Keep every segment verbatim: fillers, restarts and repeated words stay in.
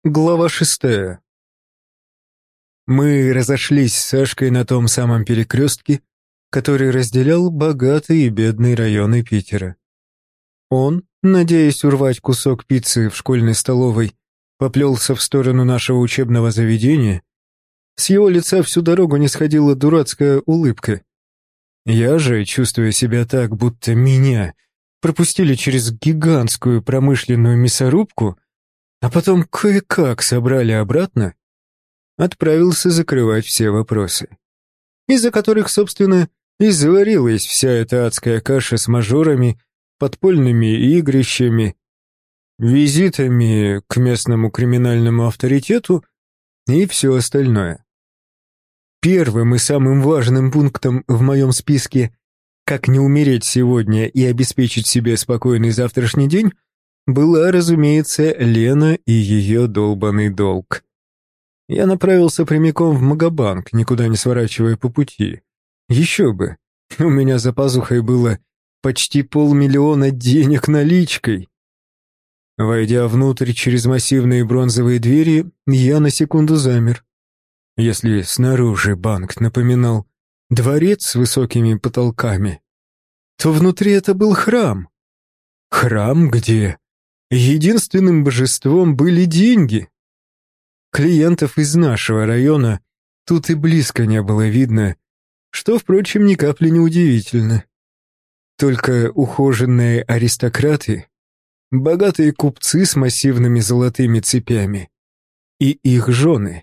Глава шестая. Мы разошлись с Сашкой на том самом перекрестке, который разделял богатый и бедный районы Питера. Он, надеясь урвать кусок пиццы в школьной столовой, поплелся в сторону нашего учебного заведения. С его лица всю дорогу не сходила дурацкая улыбка. Я же, чувствуя себя так, будто меня пропустили через гигантскую промышленную мясорубку, а потом кое-как собрали обратно, отправился закрывать все вопросы, из-за которых, собственно, и заварилась вся эта адская каша с мажорами, подпольными игрищами, визитами к местному криминальному авторитету и все остальное. Первым и самым важным пунктом в моем списке «Как не умереть сегодня и обеспечить себе спокойный завтрашний день» была, разумеется, Лена и ее долбанный долг. Я направился прямиком в Магобанк, никуда не сворачивая по пути. Еще бы, у меня за пазухой было почти полмиллиона денег наличкой. Войдя внутрь через массивные бронзовые двери, я на секунду замер. Если снаружи банк напоминал дворец с высокими потолками, то внутри это был храм. Храм, где единственным божеством были деньги. Клиентов из нашего района тут и близко не было видно, что, впрочем, ни капли не удивительно. Только ухоженные аристократы, богатые купцы с массивными золотыми цепями и их жены.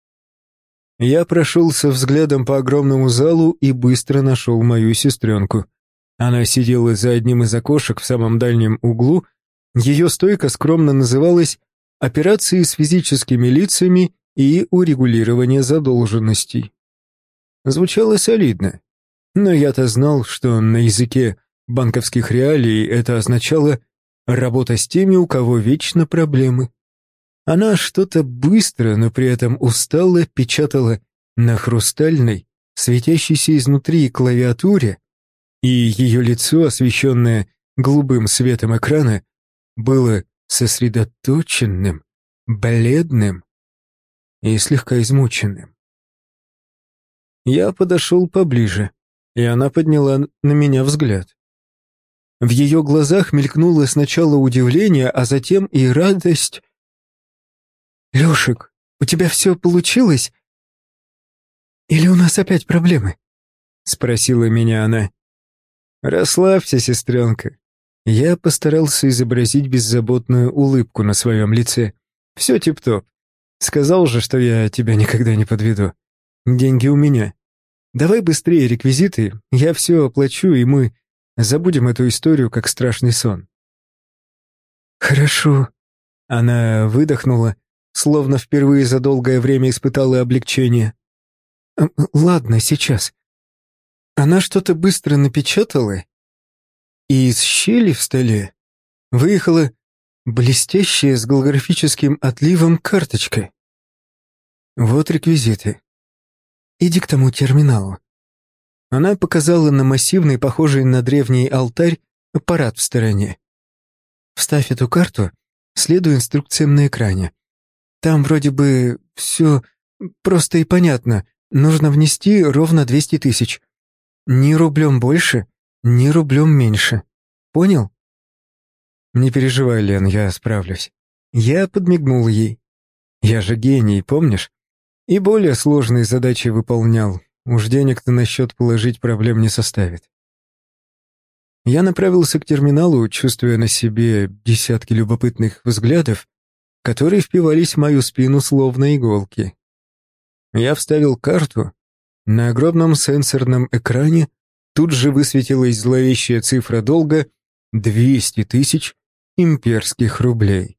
Я прошелся взглядом по огромному залу и быстро нашел мою сестренку. Она сидела за одним из окошек в самом дальнем углу. Ее стойка скромно называлась «Операции с физическими лицами и урегулирование задолженностей». Звучало солидно, но я-то знал, что на языке банковских реалий это означало «работа с теми, у кого вечно проблемы». Она что-то быстро, но при этом устало печатала на хрустальной, светящейся изнутри клавиатуре, и ее лицо, освещенное голубым светом экрана, было сосредоточенным, бледным и слегка измученным. Я подошел поближе, и она подняла на меня взгляд. В ее глазах мелькнуло сначала удивление, а затем и радость. «Лешик, у тебя все получилось? Или у нас опять проблемы?» — спросила меня она. «Расслабься, сестренка». Я постарался изобразить беззаботную улыбку на своем лице. «Все тип-топ. Сказал же, что я тебя никогда не подведу. Деньги у меня. Давай быстрее реквизиты, я все оплачу, и мы забудем эту историю как страшный сон». «Хорошо». Она выдохнула, словно впервые за долгое время испытала облегчение. «Ладно, сейчас». Она что-то быстро напечатала, и из щели в столе выехала блестящая с голографическим отливом карточка. «Вот реквизиты. Иди к тому терминалу». Она показала на массивный, похожий на древний алтарь, аппарат в стороне. «Вставь эту карту, следуй инструкциям на экране. Там вроде бы все просто и понятно. Нужно внести ровно двести тысяч. Ни рублем больше, ни рублем меньше. Понял?» «Не переживай, Лен, я справлюсь». Я подмигнул ей. Я же гений, помнишь? И более сложные задачи выполнял. Уж денег-то на счет положить проблем не составит. Я направился к терминалу, чувствуя на себе десятки любопытных взглядов, которые впивались в мою спину словно иголки. Я вставил карту. На огромном сенсорном экране тут же высветилась зловещая цифра долга двести тысяч имперских рублей.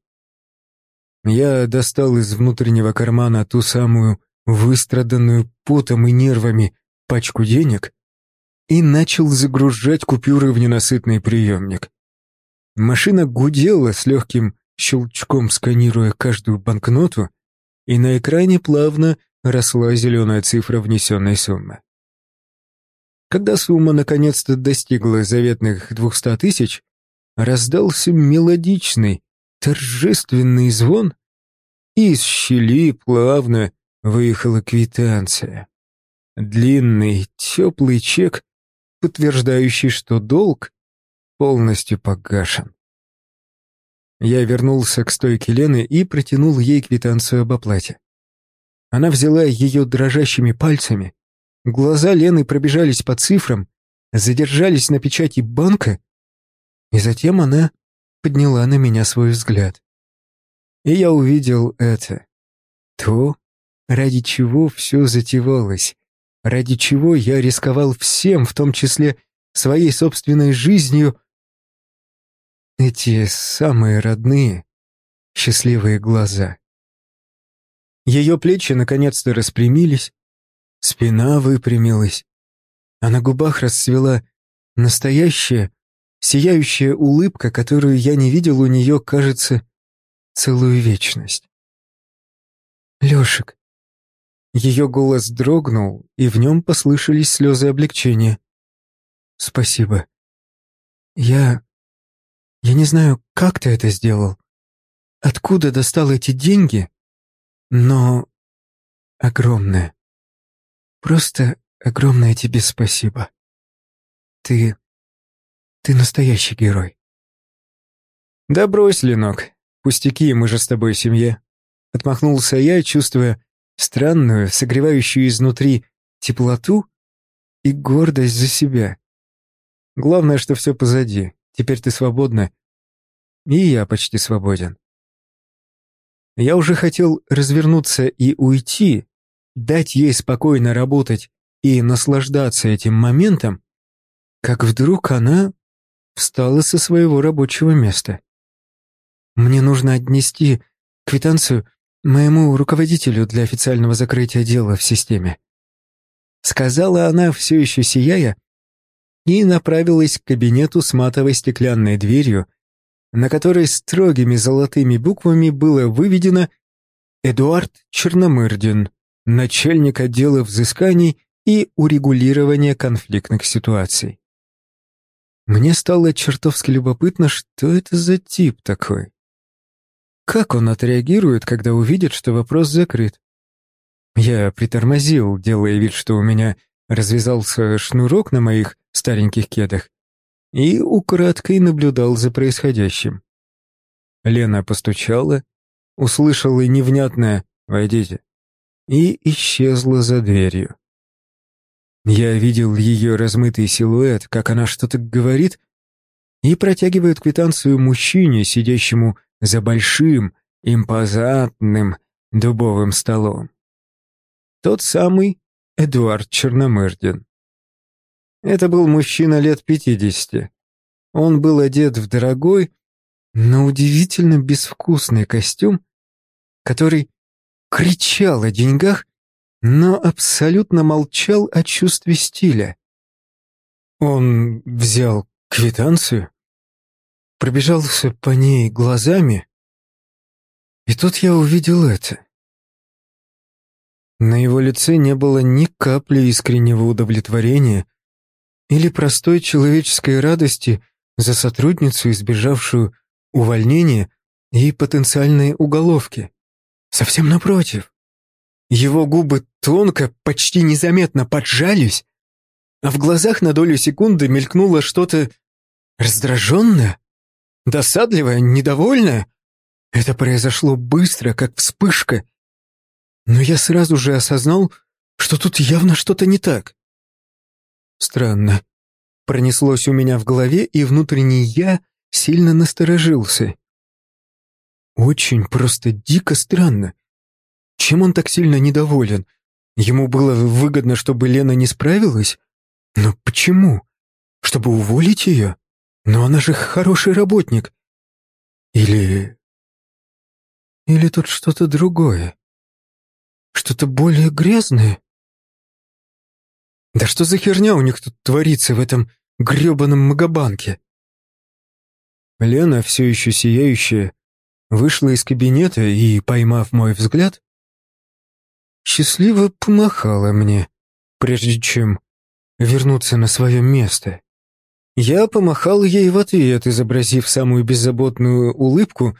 Я достал из внутреннего кармана ту самую выстраданную потом и нервами пачку денег и начал загружать купюры в ненасытный приемник. Машина гудела с легким щелчком, сканируя каждую банкноту, и на экране плавно росла зеленая цифра внесенной суммы. Когда сумма наконец-то достигла заветных двухсот тысяч, раздался мелодичный, торжественный звон, и из щели плавно выехала квитанция. Длинный, теплый чек, подтверждающий, что долг полностью погашен. Я вернулся к стойке Лены и протянул ей квитанцию об оплате. Она взяла ее дрожащими пальцами. Глаза Лены пробежались по цифрам, задержались на печати банка, и затем она подняла на меня свой взгляд. И я увидел это. То, ради чего все затевалось, ради чего я рисковал всем, в том числе своей собственной жизнью. Эти самые родные, счастливые глаза. Ее плечи наконец-то распрямились, спина выпрямилась, а на губах расцвела настоящая, сияющая улыбка, которую я не видел у нее, кажется, целую вечность. «Лешек». Ее голос дрогнул, и в нем послышались слезы облегчения. «Спасибо. Я... я не знаю, как ты это сделал, откуда достал эти деньги, но огромное, просто огромное тебе спасибо. Ты... ты настоящий герой». «Да брось, Ленок, пустяки, мы же с тобой семья». Отмахнулся я, чувствуя странную, согревающую изнутри теплоту и гордость за себя. Главное, что все позади, теперь ты свободна, и я почти свободен. Я уже хотел развернуться и уйти, дать ей спокойно работать и наслаждаться этим моментом, как вдруг она встала со своего рабочего места. «Мне нужно отнести квитанцию моему руководителю для официального закрытия дела в системе», сказала она, все еще сияя, и направилась к кабинету с матовой стеклянной дверью, на которой строгими золотыми буквами было выведено «Эдуард Черномырдин, начальник отдела взысканий и урегулирования конфликтных ситуаций». Мне стало чертовски любопытно, что это за тип такой. Как он отреагирует, когда увидит, что вопрос закрыт? Я притормозил, делая вид, что у меня развязался шнурок на моих стареньких кедах, и украдкой наблюдал за происходящим. Лена постучала, услышала невнятное «Войдите» и исчезла за дверью. Я видел ее размытый силуэт, как она что-то говорит, и протягивает квитанцию мужчине, сидящему за большим, импозантным дубовым столом. Тот самый Эдуард Черномырдин. Это был мужчина лет пятидесяти. Он был одет в дорогой, но удивительно безвкусный костюм, который кричал о деньгах, но абсолютно молчал о чувстве стиля. Он взял квитанцию, пробежался по ней глазами, и тут я увидел это. На его лице не было ни капли искреннего удовлетворения или простой человеческой радости за сотрудницу, избежавшую увольнения и потенциальной уголовки. Совсем напротив. Его губы тонко, почти незаметно поджались, а в глазах на долю секунды мелькнуло что-то раздраженное, досадливое, недовольное. Это произошло быстро, как вспышка, но я сразу же осознал, что тут явно что-то не так. Странно. Пронеслось у меня в голове, и внутренний я сильно насторожился. Очень просто дико странно. Чем он так сильно недоволен? Ему было выгодно, чтобы Лена не справилась? Но почему? Чтобы уволить ее? Но она же хороший работник. Или... Или тут что-то другое? Что-то более грязное? Да что за херня у них тут творится в этом грёбаном Магобанке? Лена, все еще сияющая, вышла из кабинета и, поймав мой взгляд, счастливо помахала мне, прежде чем вернуться на свое место. Я помахал ей в ответ, изобразив самую беззаботную улыбку,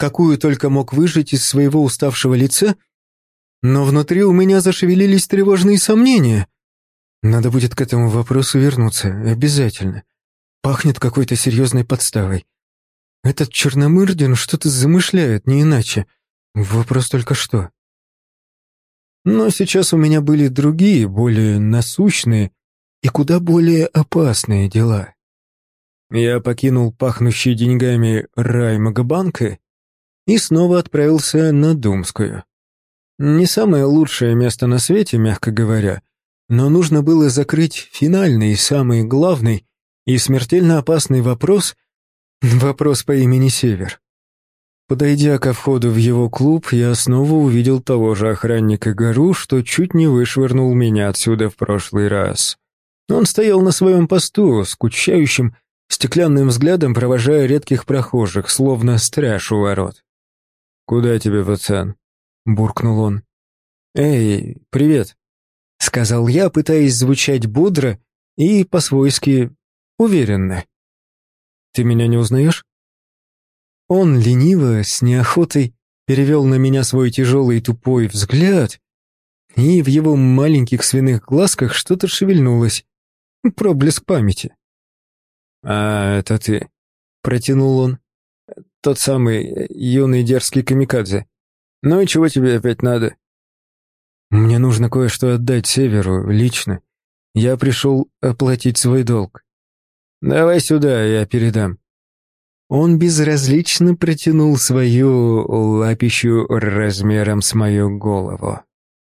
какую только мог выжать из своего уставшего лица, но внутри у меня зашевелились тревожные сомнения. Надо будет к этому вопросу вернуться, обязательно. Пахнет какой-то серьезной подставой. Этот Черномырдин что-то замышляет, не иначе. Вопрос только что. Но сейчас у меня были другие, более насущные и куда более опасные дела. Я покинул пахнущий деньгами рай Магобанка и снова отправился на Думскую. Не самое лучшее место на свете, мягко говоря, но нужно было закрыть финальный, самый главный и смертельно опасный вопрос, вопрос по имени Север. Подойдя ко входу в его клуб, я снова увидел того же охранника Гару, что чуть не вышвырнул меня отсюда в прошлый раз. Он стоял на своем посту, скучающим, стеклянным взглядом провожая редких прохожих, словно страж у ворот. «Куда тебе, пацан?» — буркнул он. «Эй, привет», — сказал я, пытаясь звучать бодро и по-свойски уверенно. «Ты меня не узнаешь?» Он лениво, с неохотой, перевел на меня свой тяжелый тупой взгляд, и в его маленьких свиных глазках что-то шевельнулось. Проблеск памяти. «А, это ты», — протянул он. «Тот самый юный дерзкий камикадзе. Ну и чего тебе опять надо?» «Мне нужно кое-что отдать Северу, лично. Я пришел оплатить свой долг». «Давай сюда, я передам». Он безразлично протянул свою лапищу размером с мою голову.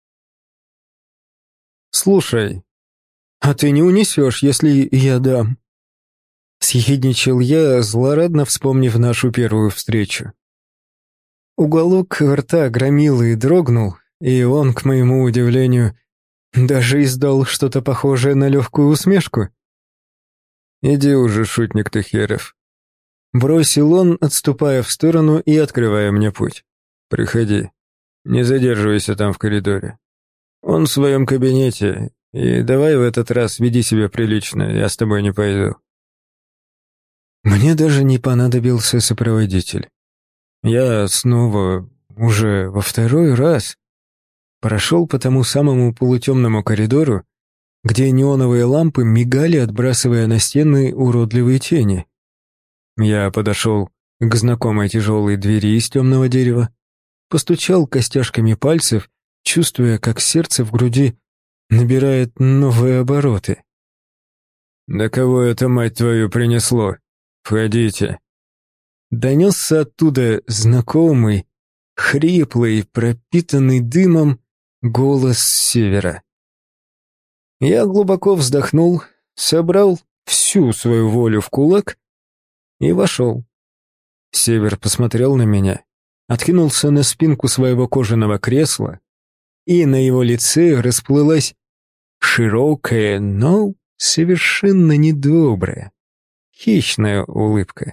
«Слушай, а ты не унесешь, если я дам?» Съехидничал я, злорадно вспомнив нашу первую встречу. Уголок рта громилы дрогнул, и он, к моему удивлению, даже издал что-то похожее на легкую усмешку. «Иди уже, шутник ты херов», — бросил он, отступая в сторону и открывая мне путь. «Приходи, не задерживайся там в коридоре. Он в своем кабинете, и давай в этот раз веди себя прилично, я с тобой не пойду». Мне даже не понадобился сопроводитель. Я снова, уже во второй раз, прошел по тому самому полутемному коридору, где неоновые лампы мигали, отбрасывая на стены уродливые тени. Я подошел к знакомой тяжелой двери из темного дерева, постучал костяшками пальцев, чувствуя, как сердце в груди набирает новые обороты. «Да кого это, мать твою, принесло? Входите!» Донесся оттуда знакомый, хриплый, пропитанный дымом голос с севера. Я глубоко вздохнул, собрал всю свою волю в кулак и вошел. Север посмотрел на меня, откинулся на спинку своего кожаного кресла, и на его лице расплылась широкая, но совершенно недобрая, хищная улыбка.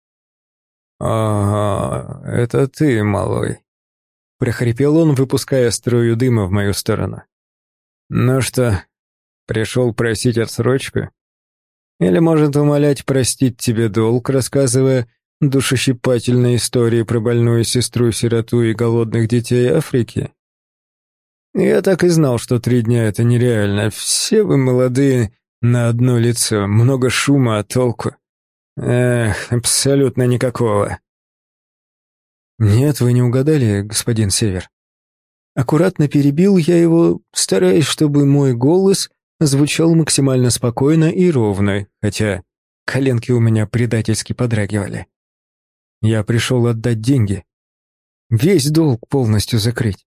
«Ага, это ты, малой», — прохрипел он, выпуская струю дыма в мою сторону. «Ну что, пришел просить отсрочку? Или, может, умолять простить тебе долг, рассказывая душещипательные истории про больную сестру-сироту и голодных детей Африки? Я так и знал, что три дня — это нереально. Все вы молодые на одно лицо, много шума, а толку? Эх, абсолютно никакого». «Нет, вы не угадали, господин Север». Аккуратно перебил я его, стараясь, чтобы мой голос звучал максимально спокойно и ровно, хотя коленки у меня предательски подрагивали. Я пришел отдать деньги. Весь долг полностью закрыть.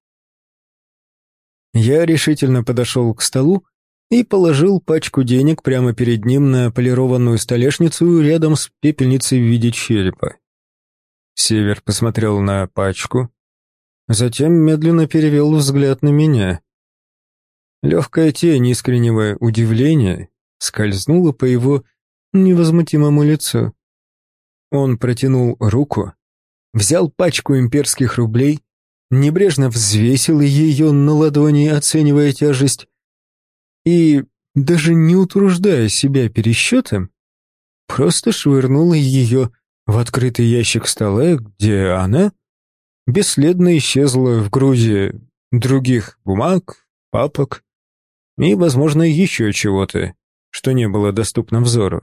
Я решительно подошел к столу и положил пачку денег прямо перед ним на полированную столешницу рядом с пепельницей в виде черепа. Север посмотрел на пачку, затем медленно перевел взгляд на меня. Легкая тень искреннего удивления скользнула по его невозмутимому лицу. Он протянул руку, взял пачку имперских рублей, небрежно взвесил ее на ладони, оценивая тяжесть, и, даже не утруждая себя пересчетом, просто швырнул ее в открытый ящик стола, где она бесследно исчезла в груди других бумаг, папок и, возможно, еще чего-то, что не было доступно взору.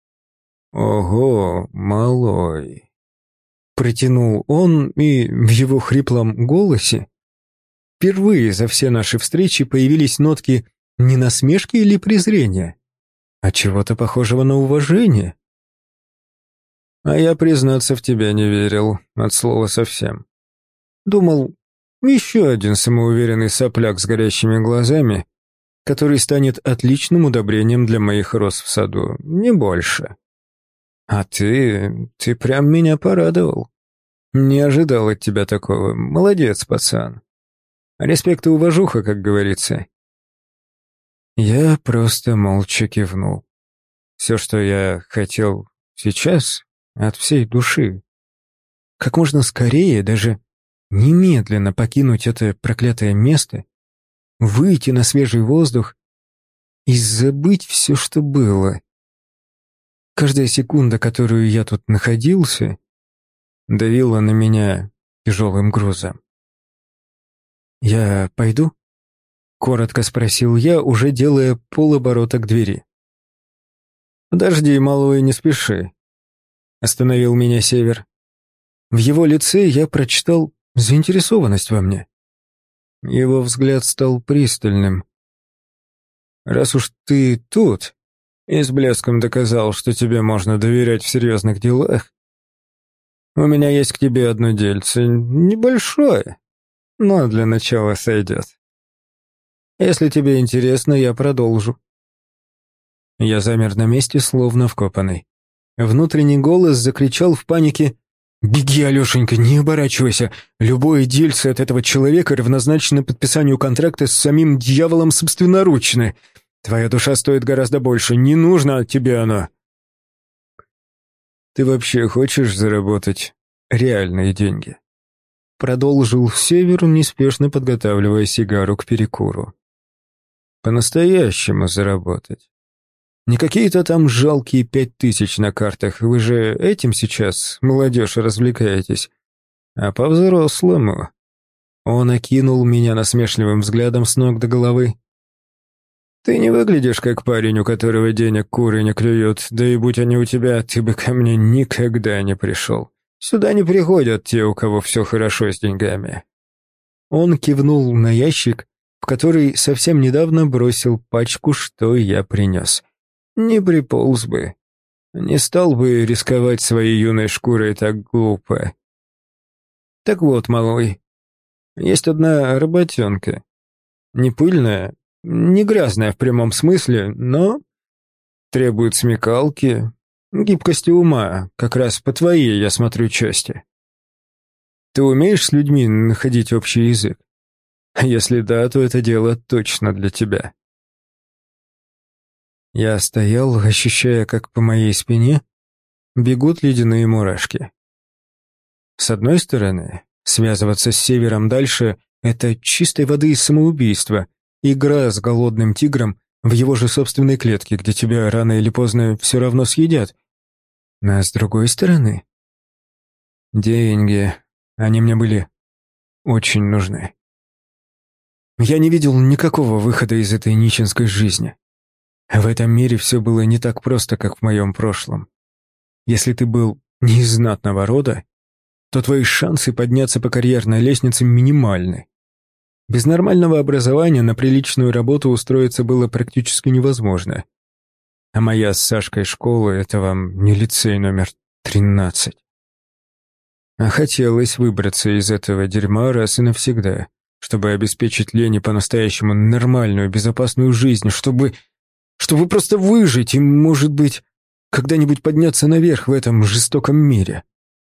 «Ого, малой!» — протянул он, и в его хриплом голосе впервые за все наши встречи появились нотки не насмешки или презрения, а чего-то похожего на уважение. А я, признаться, в тебя не верил, от слова совсем. Думал, еще один самоуверенный сопляк с горящими глазами, который станет отличным удобрением для моих роз в саду, не больше. А ты, ты прям меня порадовал. Не ожидал от тебя такого. Молодец, пацан. Респект и уважуха, как говорится. Я просто молча кивнул. Все, что я хотел сейчас, от всей души. Как можно скорее, даже немедленно покинуть это проклятое место, выйти на свежий воздух и забыть все, что было. Каждая секунда, которую я тут находился, давила на меня тяжелым грузом. «Я пойду?» — коротко спросил я, уже делая полоборота к двери. «Подожди, малой, не спеши», — остановил меня Север. В его лице я прочитал заинтересованность во мне. Его взгляд стал пристальным. «Раз уж ты тут и с блеском доказал, что тебе можно доверять в серьезных делах, у меня есть к тебе одно дельце, небольшое, но для начала сойдет. Если тебе интересно, я продолжу». Я замер на месте, словно вкопанный. Внутренний голос закричал в панике: «Беги, Алешенька, не оборачивайся! Любое дельце от этого человека равнозначно подписанию контракта с самим дьяволом собственноручно. Твоя душа стоит гораздо больше, не нужно тебе оно». «Ты вообще хочешь заработать реальные деньги?» Продолжил Север, неспешно подготавливая сигару к перекуру. «По-настоящему заработать. Не какие-то там жалкие пять тысяч на картах, вы же этим сейчас, молодежь, развлекаетесь, а по-взрослому». Он окинул меня насмешливым взглядом с ног до головы. «Ты не выглядишь как парень, у которого денег куры не клюют, да и будь они у тебя, ты бы ко мне никогда не пришел. Сюда не приходят те, у кого все хорошо с деньгами». Он кивнул на ящик, в который совсем недавно бросил пачку, что я принес. Не приполз бы. Не стал бы рисковать своей юной шкурой так глупо. Так вот, малой, есть одна работенка. Не пыльная, не грязная в прямом смысле, но требует смекалки, гибкости ума, как раз по твоей, я смотрю, части. Ты умеешь с людьми находить общий язык? Если да, то это дело точно для тебя». Я стоял, ощущая, как по моей спине бегут ледяные мурашки. С одной стороны, связываться с Севером дальше — это чистой воды самоубийство, игра с голодным тигром в его же собственной клетке, где тебя рано или поздно все равно съедят. А с другой стороны, деньги, они мне были очень нужны. Я не видел никакого выхода из этой нищенской жизни. В этом мире все было не так просто, как в моем прошлом. Если ты был не из знатного рода, то твои шансы подняться по карьерной лестнице минимальны. Без нормального образования на приличную работу устроиться было практически невозможно. А моя с Сашкой школа — это вам не лицей номер тринадцать. А хотелось выбраться из этого дерьма раз и навсегда, чтобы обеспечить Лене по-настоящему нормальную, безопасную жизнь, чтобы... чтобы просто выжить и, может быть, когда-нибудь подняться наверх в этом жестоком мире.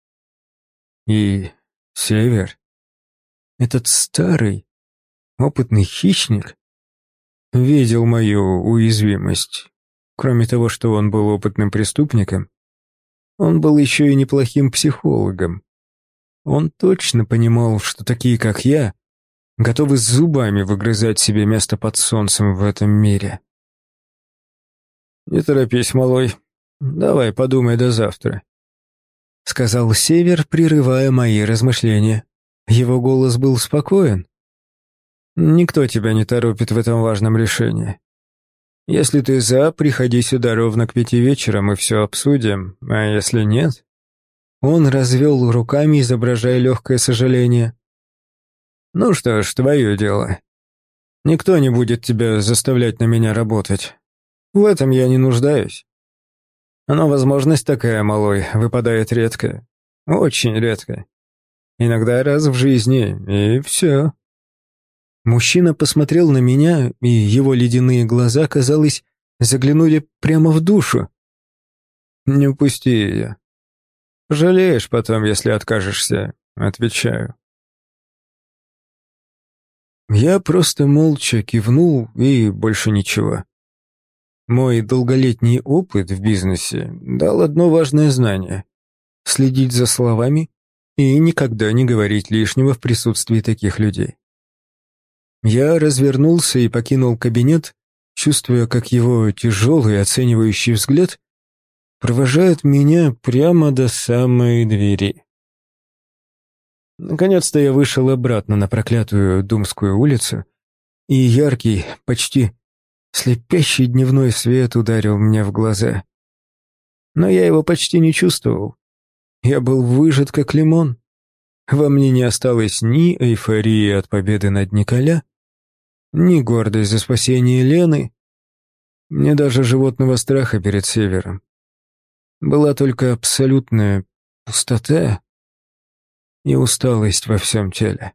И Север, этот старый, опытный хищник, видел мою уязвимость. Кроме того, что он был опытным преступником, он был еще и неплохим психологом. Он точно понимал, что такие, как я, готовы зубами выгрызать себе место под солнцем в этом мире. «Не торопись, малой. Давай подумай до завтра», — сказал Север, прерывая мои размышления. Его голос был спокоен. «Никто тебя не торопит в этом важном решении. Если ты за, приходи сюда ровно к пяти вечера, мы все обсудим, а если нет...» Он развел руками, изображая легкое сожаление. «Ну что ж, твое дело. Никто не будет тебя заставлять на меня работать. В этом я не нуждаюсь. Но возможность такая, малой, выпадает редко. Очень редко. Иногда раз в жизни, и все». Мужчина посмотрел на меня, и его ледяные глаза, казалось, заглянули прямо в душу. «Не упусти ее. Жалеешь потом, если откажешься, отвечаю». Я просто молча кивнул и больше ничего. Мой долголетний опыт в бизнесе дал одно важное знание — следить за словами и никогда не говорить лишнего в присутствии таких людей. Я развернулся и покинул кабинет, чувствуя, как его тяжелый оценивающий взгляд провожает меня прямо до самой двери. Наконец-то я вышел обратно на проклятую Думскую улицу, и яркий, почти слепящий дневной свет ударил мне в глаза. Но я его почти не чувствовал. Я был выжат как лимон. Во мне не осталось ни эйфории от победы над Николя, ни гордость за спасение Лены, ни даже животного страха перед Севером. Была только абсолютная пустота и усталость во всем теле.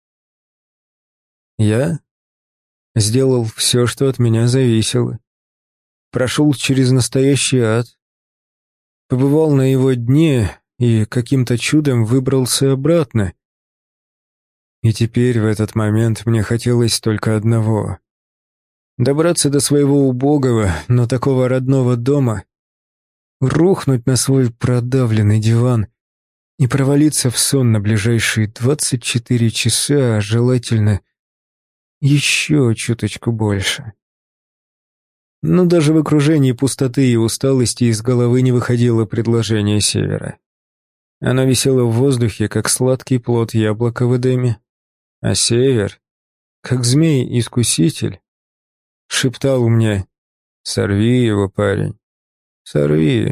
Я сделал все, что от меня зависело. Прошел через настоящий ад, побывал на его дне и каким-то чудом выбрался обратно. И теперь в этот момент мне хотелось только одного — добраться до своего убогого, но такого родного дома, рухнуть на свой продавленный диван и провалиться в сон на ближайшие двадцать четыре часа, а желательно еще чуточку больше. Но даже в окружении пустоты и усталости из головы не выходило предложение Севера. Оно висело в воздухе, как сладкий плод яблока в Эдеме, а Север, как змей-искуситель, шептал мне: «Сорви его, парень, сорви».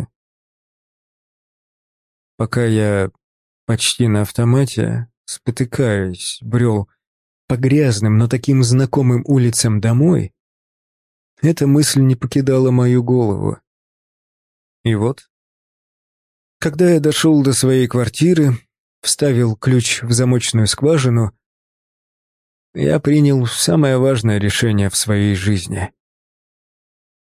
Пока я почти на автомате, спотыкаясь, брел по грязным, но таким знакомым улицам домой, эта мысль не покидала мою голову. И вот, когда я дошел до своей квартиры, вставил ключ в замочную скважину, я принял самое важное решение в своей жизни.